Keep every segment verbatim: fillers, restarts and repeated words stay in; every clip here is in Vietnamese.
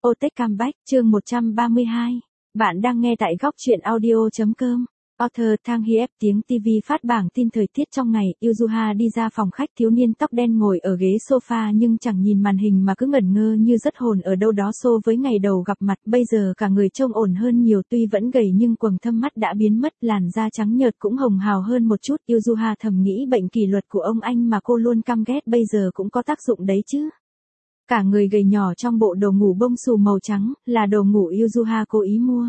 Otech Comeback, chương một trăm ba mươi hai. Bạn đang nghe tại góc truyện audio.com. Author Thang Hiep. Tiếng ti vi phát bảng tin thời tiết trong ngày. Yuzuha đi ra phòng khách, thiếu niên tóc đen ngồi ở ghế sofa nhưng chẳng nhìn màn hình mà cứ ngẩn ngơ như rất hồn ở đâu đó so với ngày đầu gặp mặt. Bây giờ cả người trông ổn hơn nhiều, tuy vẫn gầy nhưng quầng thâm mắt đã biến mất, làn da trắng nhợt cũng hồng hào hơn một chút. Yuzuha thầm nghĩ bệnh kỷ luật của ông anh mà cô luôn căm ghét bây giờ cũng có tác dụng đấy chứ. Cả người gầy nhỏ trong bộ đồ ngủ bông xù màu trắng, là đồ ngủ Yuzuha cố ý mua.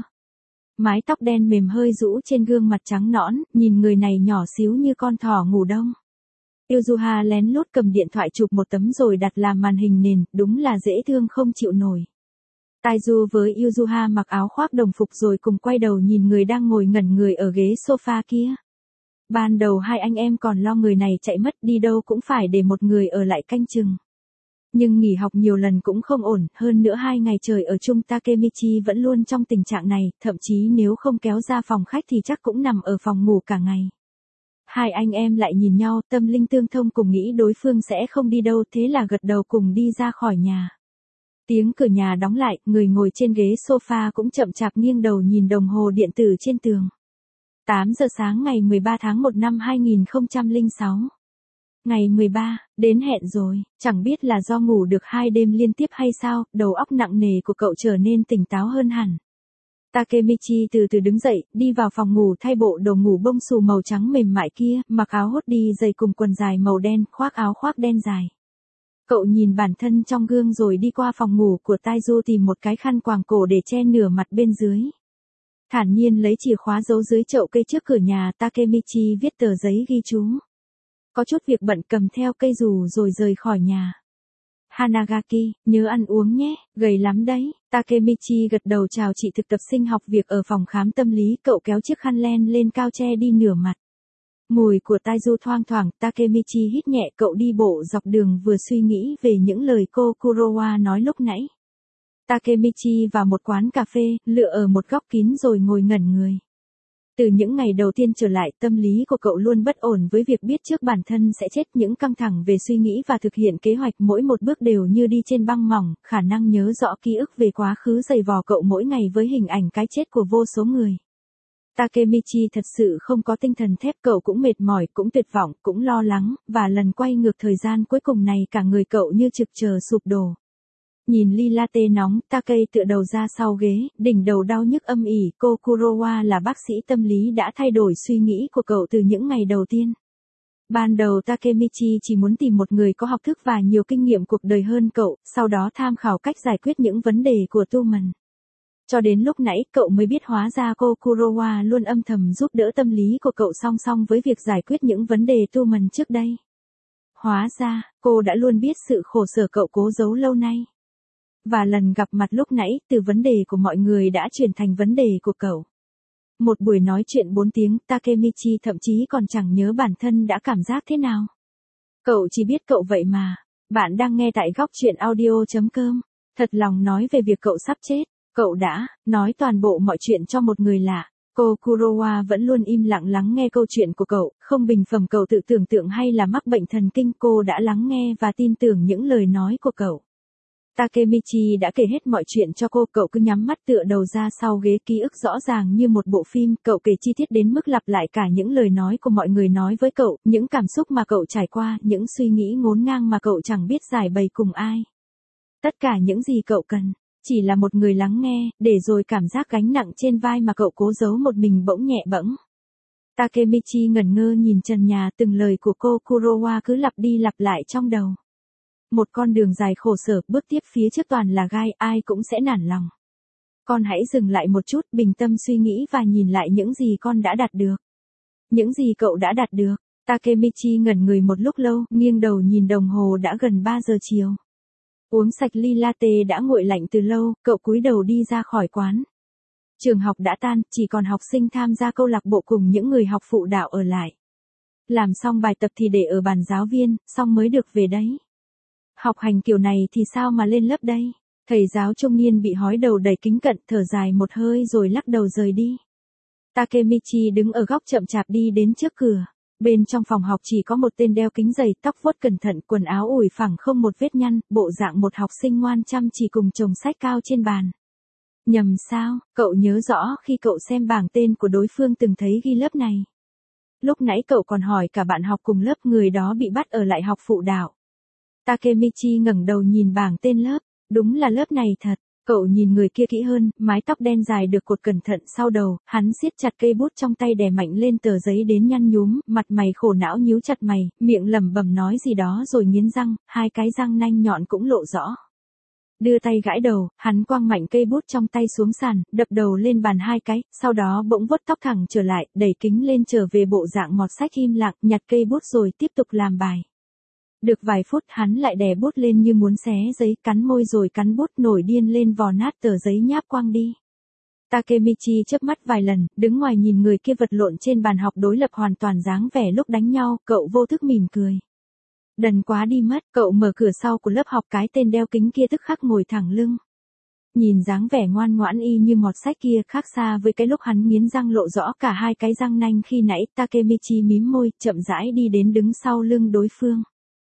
Mái tóc đen mềm hơi rũ trên gương mặt trắng nõn, nhìn người này nhỏ xíu như con thỏ ngủ đông. Yuzuha lén lút cầm điện thoại chụp một tấm rồi đặt làm màn hình nền, đúng là dễ thương không chịu nổi. Taiju với Yuzuha mặc áo khoác đồng phục rồi cùng quay đầu nhìn người đang ngồi ngẩn người ở ghế sofa kia. Ban đầu hai anh em còn lo người này chạy mất, đi đâu cũng phải để một người ở lại canh chừng. Nhưng nghỉ học nhiều lần cũng không ổn, hơn nữa hai ngày trời ở chung Takemichi vẫn luôn trong tình trạng này, thậm chí nếu không kéo ra phòng khách thì chắc cũng nằm ở phòng ngủ cả ngày. Hai anh em lại nhìn nhau, tâm linh tương thông, cùng nghĩ đối phương sẽ không đi đâu, thế là gật đầu cùng đi ra khỏi nhà. Tiếng cửa nhà đóng lại, người ngồi trên ghế sofa cũng chậm chạp nghiêng đầu nhìn đồng hồ điện tử trên tường. tám giờ sáng ngày mười ba tháng một năm hai nghìn không trăm lẻ sáu. Ngày mười ba, đến hẹn rồi, chẳng biết là do ngủ được hai đêm liên tiếp hay sao, đầu óc nặng nề của cậu trở nên tỉnh táo hơn hẳn. Takemichi từ từ đứng dậy, đi vào phòng ngủ thay bộ đồ ngủ bông xù màu trắng mềm mại kia, mặc áo hoodie dày cùng quần dài màu đen, khoác áo khoác đen dài. Cậu nhìn bản thân trong gương rồi đi qua phòng ngủ của Taiju tìm một cái khăn quàng cổ để che nửa mặt bên dưới. Thản nhiên lấy chìa khóa giấu dưới chậu cây trước cửa nhà, Takemichi viết tờ giấy ghi chú. Có chút việc bận, cầm theo cây dù rồi rời khỏi nhà. Hanagaki, nhớ ăn uống nhé, gầy lắm đấy. Takemichi gật đầu chào chị thực tập sinh học việc ở phòng khám tâm lý, cậu kéo chiếc khăn len lên cao che đi nửa mặt. Mùi của Taiju thoang thoảng, Takemichi hít nhẹ, cậu đi bộ dọc đường vừa suy nghĩ về những lời cô Kurowa nói lúc nãy. Takemichi vào một quán cà phê, lựa ở một góc kín rồi ngồi ngẩn người. Từ những ngày đầu tiên trở lại, tâm lý của cậu luôn bất ổn với việc biết trước bản thân sẽ chết, những căng thẳng về suy nghĩ và thực hiện kế hoạch mỗi một bước đều như đi trên băng mỏng, khả năng nhớ rõ ký ức về quá khứ dày vò cậu mỗi ngày với hình ảnh cái chết của vô số người. Takemichi thật sự không có tinh thần thép, cậu cũng mệt mỏi, cũng tuyệt vọng, cũng lo lắng, và lần quay ngược thời gian cuối cùng này cả người cậu như trực chờ sụp đổ. Nhìn ly latte nóng, Takei tựa đầu ra sau ghế, đỉnh đầu đau nhức âm ỉ, cô Kurowa là bác sĩ tâm lý đã thay đổi suy nghĩ của cậu từ những ngày đầu tiên. Ban đầu Takemichi chỉ muốn tìm một người có học thức và nhiều kinh nghiệm cuộc đời hơn cậu, sau đó tham khảo cách giải quyết những vấn đề của Tuman. Cho đến lúc nãy cậu mới biết hóa ra cô Kurowa luôn âm thầm giúp đỡ tâm lý của cậu song song với việc giải quyết những vấn đề Tuman trước đây. Hóa ra, cô đã luôn biết sự khổ sở cậu cố giấu lâu nay. Và lần gặp mặt lúc nãy, từ vấn đề của mọi người đã chuyển thành vấn đề của cậu. Một buổi nói chuyện bốn tiếng, Takemichi thậm chí còn chẳng nhớ bản thân đã cảm giác thế nào. Cậu chỉ biết cậu vậy mà. Bạn đang nghe tại góc truyện audio.com. Thật lòng nói về việc cậu sắp chết, cậu đã nói toàn bộ mọi chuyện cho một người lạ. Cô Kurowa vẫn luôn im lặng lắng nghe câu chuyện của cậu, không bình phẩm cậu tự tưởng tượng hay là mắc bệnh thần kinh, cô đã lắng nghe và tin tưởng những lời nói của cậu. Takemichi đã kể hết mọi chuyện cho cô, cậu cứ nhắm mắt tựa đầu ra sau ghế, ký ức rõ ràng như một bộ phim, cậu kể chi tiết đến mức lặp lại cả những lời nói của mọi người nói với cậu, những cảm xúc mà cậu trải qua, những suy nghĩ ngổn ngang mà cậu chẳng biết giải bày cùng ai. Tất cả những gì cậu cần, chỉ là một người lắng nghe, để rồi cảm giác gánh nặng trên vai mà cậu cố giấu một mình bỗng nhẹ bẫng. Takemichi ngẩn ngơ nhìn trần nhà, từng lời của cô Kurowa cứ lặp đi lặp lại trong đầu. Một con đường dài khổ sở, bước tiếp phía trước toàn là gai, ai cũng sẽ nản lòng. Con hãy dừng lại một chút, bình tâm suy nghĩ và nhìn lại những gì con đã đạt được. Những gì cậu đã đạt được. Takemichi ngẩn người một lúc lâu, nghiêng đầu nhìn đồng hồ đã gần ba giờ chiều. Uống sạch ly latte đã nguội lạnh từ lâu, cậu cúi đầu đi ra khỏi quán. Trường học đã tan, chỉ còn học sinh tham gia câu lạc bộ cùng những người học phụ đạo ở lại. Làm xong bài tập thì để ở bàn giáo viên, xong mới được về đấy. Học hành kiểu này thì sao mà lên lớp đây? Thầy giáo trung niên bị hói đầu đầy kính cận, thở dài một hơi rồi lắc đầu rời đi. Takemichi đứng ở góc chậm chạp đi đến trước cửa. Bên trong phòng học chỉ có một tên đeo kính dày, tóc vuốt cẩn thận, quần áo ủi phẳng không một vết nhăn, bộ dạng một học sinh ngoan chăm chỉ cùng chồng sách cao trên bàn. Nhầm sao, cậu nhớ rõ khi cậu xem bảng tên của đối phương từng thấy ghi lớp này. Lúc nãy cậu còn hỏi cả bạn học cùng lớp, người đó bị bắt ở lại học phụ đạo. Takemichi ngẩng đầu nhìn bảng tên lớp, đúng là lớp này thật. Cậu nhìn người kia kỹ hơn, mái tóc đen dài được cột cẩn thận sau đầu, hắn siết chặt cây bút trong tay đè mạnh lên tờ giấy đến nhăn nhúm, mặt mày khổ não nhíu chặt mày, miệng lẩm bẩm nói gì đó rồi nghiến răng, hai cái răng nanh nhọn cũng lộ rõ. Đưa tay gãi đầu, hắn quăng mạnh cây bút trong tay xuống sàn, đập đầu lên bàn hai cái, sau đó bỗng vuốt tóc thẳng trở lại, đẩy kính lên trở về bộ dạng mọt sách im lặng, nhặt cây bút rồi tiếp tục làm bài. Được vài phút hắn lại đè bút lên như muốn xé giấy, cắn môi rồi cắn bút, nổi điên lên vò nát tờ giấy nháp quăng đi. Takemichi chớp mắt vài lần, đứng ngoài nhìn người kia vật lộn trên bàn học đối lập hoàn toàn dáng vẻ lúc đánh nhau, cậu vô thức mỉm cười. Đần quá đi mất, cậu mở cửa sau của lớp học, cái tên đeo kính kia tức khắc ngồi thẳng lưng. Nhìn dáng vẻ ngoan ngoãn y như mọt sách kia, khác xa với cái lúc hắn nghiến răng lộ rõ cả hai cái răng nanh khi nãy. Takemichi mím môi, chậm rãi đi đến đứng sau lưng đối phương.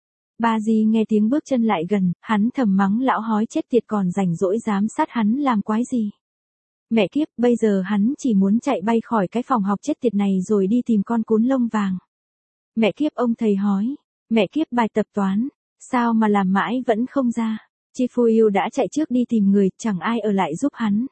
Baji nghe tiếng bước chân lại gần, hắn thầm mắng lão hói chết tiệt còn rảnh rỗi giám sát hắn làm quái gì. Mẹ kiếp, bây giờ hắn chỉ muốn chạy bay khỏi cái phòng học chết tiệt này rồi đi tìm con cún lông vàng. Mẹ kiếp ông thầy hói, mẹ kiếp bài tập toán, sao mà làm mãi vẫn không ra. Chifuyu đã chạy trước đi tìm người, chẳng ai ở lại giúp hắn.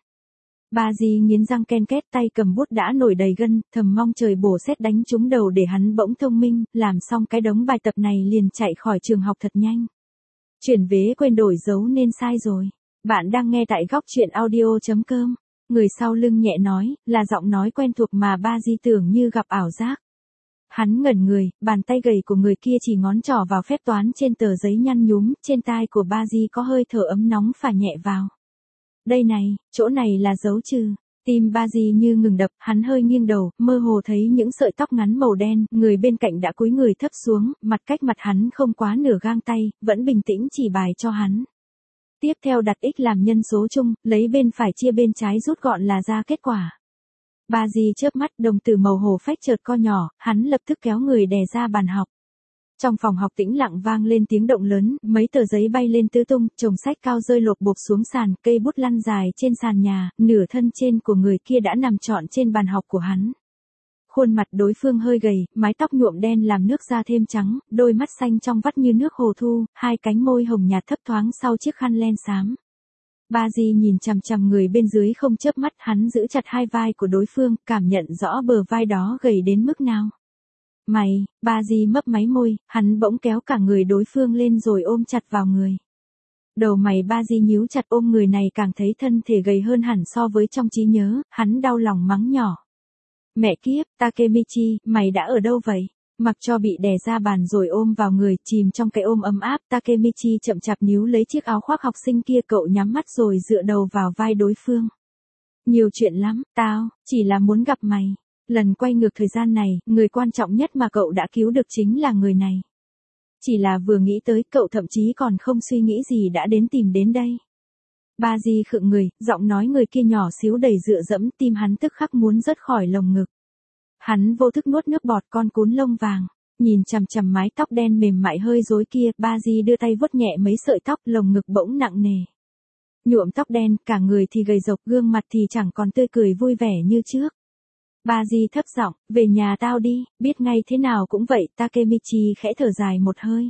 Baji nghiến răng ken két, tay cầm bút đã nổi đầy gân, thầm mong trời bổ sét đánh trúng đầu để hắn bỗng thông minh, làm xong cái đống bài tập này liền chạy khỏi trường học thật nhanh. Chuyển vế quên đổi dấu nên sai rồi. Bạn đang nghe tại góc truyện audio chấm com. Người sau lưng nhẹ nói, là giọng nói quen thuộc mà Baji tưởng như gặp ảo giác. Hắn ngẩn người, bàn tay gầy của người kia chỉ ngón trỏ vào phép toán trên tờ giấy nhăn nhúm, trên tai của Baji có hơi thở ấm nóng phả nhẹ vào. Đây này, chỗ này là dấu trừ. Tim Baji như ngừng đập, hắn hơi nghiêng đầu, mơ hồ thấy những sợi tóc ngắn màu đen, người bên cạnh đã cúi người thấp xuống, mặt cách mặt hắn không quá nửa gang tay, vẫn bình tĩnh chỉ bài cho hắn. Tiếp theo đặt x làm nhân số chung, lấy bên phải chia bên trái rút gọn là ra kết quả. Baji chớp mắt, đồng tử màu hồ phách chợt co nhỏ, hắn lập tức kéo người đè ra bàn học. Trong phòng học tĩnh lặng vang lên tiếng động lớn, mấy tờ giấy bay lên tứ tung, chồng sách cao rơi lộp bộp xuống sàn, cây bút lăn dài trên sàn nhà, nửa thân trên của người kia đã nằm trọn trên bàn học của hắn. Khuôn mặt đối phương hơi gầy, mái tóc nhuộm đen làm nước da thêm trắng, đôi mắt xanh trong vắt như nước hồ thu, hai cánh môi hồng nhạt thấp thoáng sau chiếc khăn len xám. Baji nhìn chằm chằm người bên dưới không chớp mắt, hắn giữ chặt hai vai của đối phương, cảm nhận rõ bờ vai đó gầy đến mức nào. Mày, Baji mấp máy môi, hắn bỗng kéo cả người đối phương lên rồi ôm chặt vào người. Đầu mày Baji nhíu chặt, ôm người này càng thấy thân thể gầy hơn hẳn so với trong trí nhớ, hắn đau lòng mắng nhỏ. Mẹ kiếp, Takemichi, mày đã ở đâu vậy? Mặc cho bị đè ra bàn rồi ôm vào người, chìm trong cái ôm ấm áp, Takemichi chậm chạp níu lấy chiếc áo khoác học sinh kia, cậu nhắm mắt rồi dựa đầu vào vai đối phương. Nhiều chuyện lắm, tao, chỉ là muốn gặp mày. Lần quay ngược thời gian này, người quan trọng nhất mà cậu đã cứu được chính là người này. Chỉ là vừa nghĩ tới, cậu thậm chí còn không suy nghĩ gì đã đến tìm đến đây. Baji khựng người, giọng nói người kia nhỏ xíu đầy dựa dẫm, tim hắn tức khắc muốn rớt khỏi lồng ngực. Hắn vô thức nuốt nước bọt, con cún lông vàng. Nhìn chằm chằm mái tóc đen mềm mại hơi rối kia, Baji đưa tay vuốt nhẹ mấy sợi tóc, lồng ngực bỗng nặng nề. Nhuộm tóc đen, cả người thì gầy rộc, gương mặt thì chẳng còn tươi cười vui vẻ như trước. Baji thấp giọng, về nhà tao đi, biết ngay thế nào cũng vậy. Takemichi khẽ thở dài một hơi.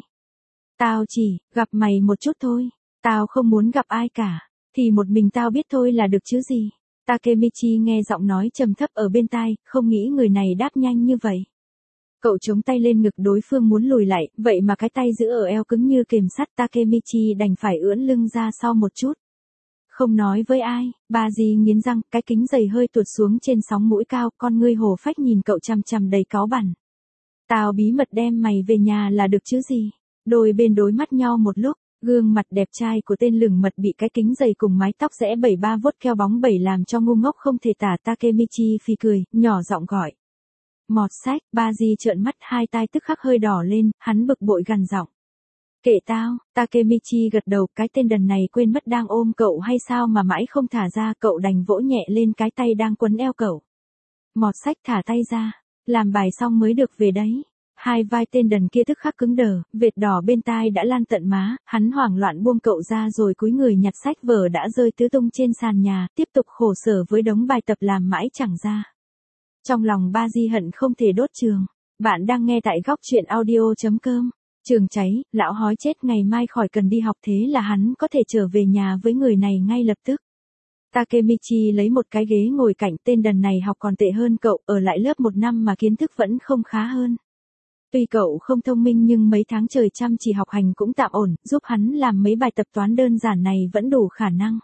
Tao chỉ, gặp mày một chút thôi, tao không muốn gặp ai cả, thì một mình tao biết thôi là được chứ gì. Takemichi nghe giọng nói trầm thấp ở bên tai, không nghĩ người này đáp nhanh như vậy. Cậu chống tay lên ngực đối phương muốn lùi lại, vậy mà cái tay giữ ở eo cứng như kềm sắt, Takemichi đành phải ưỡn lưng ra sau một chút. Không nói với ai, Baji nghiến răng, cái kính dày hơi tuột xuống trên sóng mũi cao, con ngươi hồ phách nhìn cậu chằm chằm đầy cáu bẳn. Tao bí mật đem mày về nhà là được chứ gì. Đôi bên đối mắt nhau một lúc, gương mặt đẹp trai của tên lửng mật bị cái kính dày cùng mái tóc rẽ bảy ba vuốt keo bóng bẩy làm cho ngu ngốc không thể tả. Takemichi phì cười, nhỏ giọng gọi. Mọt sách, Baji trợn mắt, hai tai tức khắc hơi đỏ lên, hắn bực bội gằn giọng. Kệ tao. Takemichi gật đầu, cái tên đần này quên mất đang ôm cậu hay sao mà mãi không thả ra, cậu đành vỗ nhẹ lên cái tay đang quấn eo cậu. Mọt sách, thả tay ra, làm bài xong mới được về đấy. Hai vai tên đần kia tức khắc cứng đờ, vệt đỏ bên tai đã lan tận má, hắn hoảng loạn buông cậu ra rồi cúi người nhặt sách vở đã rơi tứ tung trên sàn nhà, tiếp tục khổ sở với đống bài tập làm mãi chẳng ra. Trong lòng Ba Di hận không thể đốt trường. Bạn đang nghe tại góc truyện audio chấm com. Trường cháy, lão hói chết ngày mai khỏi cần đi học, thế là hắn có thể trở về nhà với người này ngay lập tức. Takemichi lấy một cái ghế ngồi cạnh, tên đần này học còn tệ hơn cậu, ở lại lớp một năm mà kiến thức vẫn không khá hơn. Tuy cậu không thông minh nhưng mấy tháng trời chăm chỉ học hành cũng tạm ổn, giúp hắn làm mấy bài tập toán đơn giản này vẫn đủ khả năng.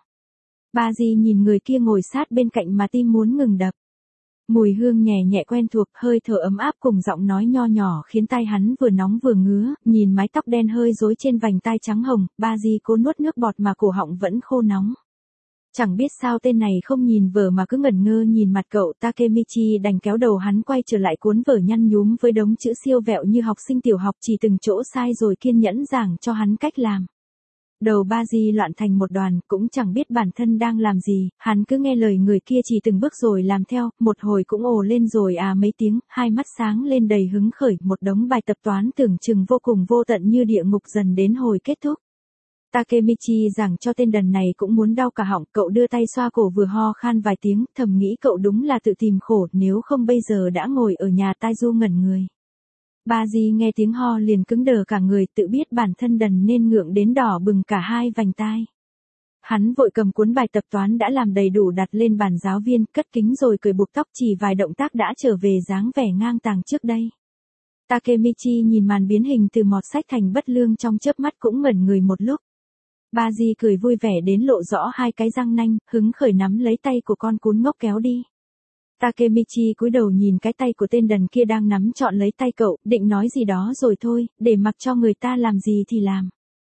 Ba Di nhìn người kia ngồi sát bên cạnh mà tim muốn ngừng đập. Mùi hương nhẹ nhẹ quen thuộc, hơi thở ấm áp cùng giọng nói nho nhỏ khiến tai hắn vừa nóng vừa ngứa, nhìn mái tóc đen hơi rối trên vành tai trắng hồng, Ba Di cố nuốt nước bọt mà cổ họng vẫn khô nóng. Chẳng biết sao tên này không nhìn vở mà cứ ngẩn ngơ nhìn mặt cậu. Takemichi đành kéo đầu hắn quay trở lại cuốn vở nhăn nhúm với đống chữ siêu vẹo như học sinh tiểu học, chỉ từng chỗ sai rồi kiên nhẫn giảng cho hắn cách làm. Đầu Ba Di loạn thành một đoàn, cũng chẳng biết bản thân đang làm gì, hắn cứ nghe lời người kia chỉ từng bước rồi làm theo, một hồi cũng ồ lên rồi à mấy tiếng, hai mắt sáng lên đầy hứng khởi, một đống bài tập toán tưởng chừng vô cùng vô tận như địa ngục dần đến hồi kết thúc. Takemichi giảng cho tên đần này cũng muốn đau cả họng, cậu đưa tay xoa cổ vừa ho khan vài tiếng, thầm nghĩ cậu đúng là tự tìm khổ, nếu không bây giờ đã ngồi ở nhà tai du ngẩn người. Ba Di nghe tiếng ho liền cứng đờ cả người, tự biết bản thân đần nên ngượng đến đỏ bừng cả hai vành tai. Hắn vội cầm cuốn bài tập toán đã làm đầy đủ đặt lên bàn giáo viên, cất kính rồi cởi buộc tóc, chỉ vài động tác đã trở về dáng vẻ ngang tàng trước đây. Takemichi nhìn màn biến hình từ mọt sách thành bất lương trong chớp mắt cũng ngẩn người một lúc. Ba Di cười vui vẻ đến lộ rõ hai cái răng nanh, hứng khởi nắm lấy tay của con cún ngốc kéo đi. Takemichi cúi đầu nhìn cái tay của tên đần kia đang nắm trọn lấy tay cậu, định nói gì đó rồi thôi, để mặc cho người ta làm gì thì làm.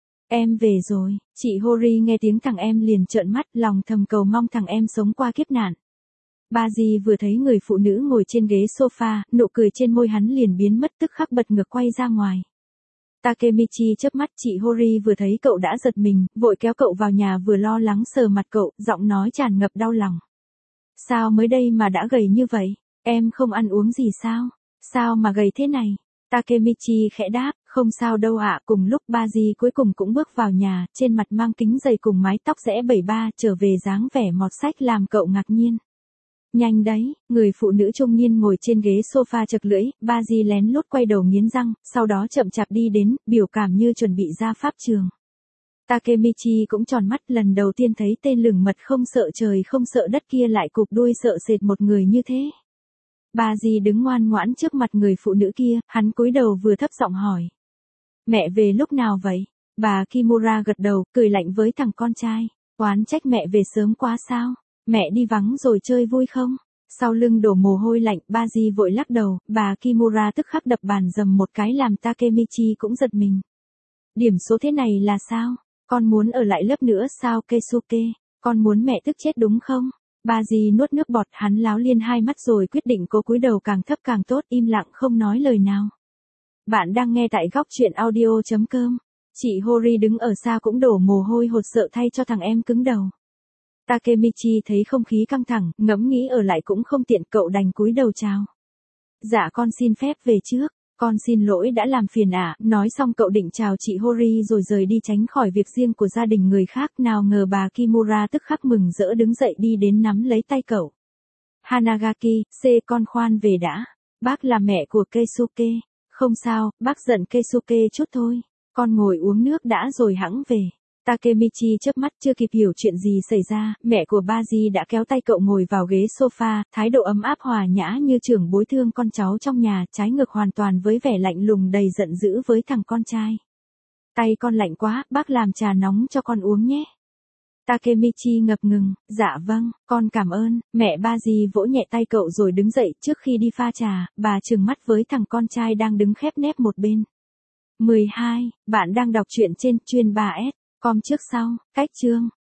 Em về rồi, chị Hori nghe tiếng thằng em liền trợn mắt, lòng thầm cầu mong thằng em sống qua kiếp nạn. Ba Di vừa thấy người phụ nữ ngồi trên ghế sofa, nụ cười trên môi hắn liền biến mất, tức khắc bật ngược quay ra ngoài. Takemichi chớp mắt, chị Hori vừa thấy cậu đã giật mình, vội kéo cậu vào nhà vừa lo lắng sờ mặt cậu, giọng nói tràn ngập đau lòng. Sao mới đây mà đã gầy như vậy? Em không ăn uống gì sao? Sao mà gầy thế này? Takemichi khẽ đáp, không sao đâu ạ. Cùng lúc Ba Di cuối cùng cũng bước vào nhà, trên mặt mang kính dày cùng mái tóc rẽ bảy ba, trở về dáng vẻ mọt sách làm cậu ngạc nhiên. Nhanh đấy, người phụ nữ trung niên ngồi trên ghế sofa chật lưỡi, Ba Di lén lút quay đầu nghiến răng, sau đó chậm chạp đi đến, biểu cảm như chuẩn bị ra pháp trường. Takemichi cũng tròn mắt, lần đầu tiên thấy tên lửng mật không sợ trời không sợ đất kia lại cụp đuôi sợ sệt một người như thế. Ba Di đứng ngoan ngoãn trước mặt người phụ nữ kia, hắn cúi đầu vừa thấp giọng hỏi. Mẹ về lúc nào vậy? Bà Kimura gật đầu, cười lạnh với thằng con trai. Oán trách mẹ về sớm quá sao? Mẹ đi vắng rồi chơi vui không? Sau lưng đổ mồ hôi lạnh, Ba Di vội lắc đầu, bà Kimura tức khắc đập bàn dầm một cái làm Takemichi cũng giật mình. Điểm số thế này là sao? Con muốn ở lại lớp nữa sao Keisuke? Con muốn mẹ tức chết đúng không? Ba Di nuốt nước bọt, hắn láo liên hai mắt rồi quyết định cố cúi đầu càng thấp càng tốt, im lặng không nói lời nào. Bạn đang nghe tại góc truyện audio chấm com. Chị Hori đứng ở xa cũng đổ mồ hôi hột sợ thay cho thằng em cứng đầu. Takemichi thấy không khí căng thẳng, ngẫm nghĩ ở lại cũng không tiện, cậu đành cúi đầu chào. Dạ con xin phép về trước, con xin lỗi đã làm phiền ạ. À. Nói xong cậu định chào chị Hori rồi rời đi tránh khỏi việc riêng của gia đình người khác, nào ngờ bà Kimura tức khắc mừng rỡ đứng dậy đi đến nắm lấy tay cậu. Hanagaki, C con khoan về đã. Bác là mẹ của Keisuke. Không sao, bác giận Keisuke chút thôi. Con ngồi uống nước đã rồi hẵng về. Takemichi chớp mắt chưa kịp hiểu chuyện gì xảy ra, mẹ của Ba Di đã kéo tay cậu ngồi vào ghế sofa, thái độ ấm áp hòa nhã như trưởng bối thương con cháu trong nhà, trái ngược hoàn toàn với vẻ lạnh lùng đầy giận dữ với thằng con trai. Tay con lạnh quá, bác làm trà nóng cho con uống nhé. Takemichi ngập ngừng, dạ vâng, con cảm ơn. Mẹ Ba Di vỗ nhẹ tay cậu rồi đứng dậy, trước khi đi pha trà, bà trừng mắt với thằng con trai đang đứng khép nép một bên. mười hai, bạn đang đọc truyện trên chuyên ba S. Com trước sau, cách chương.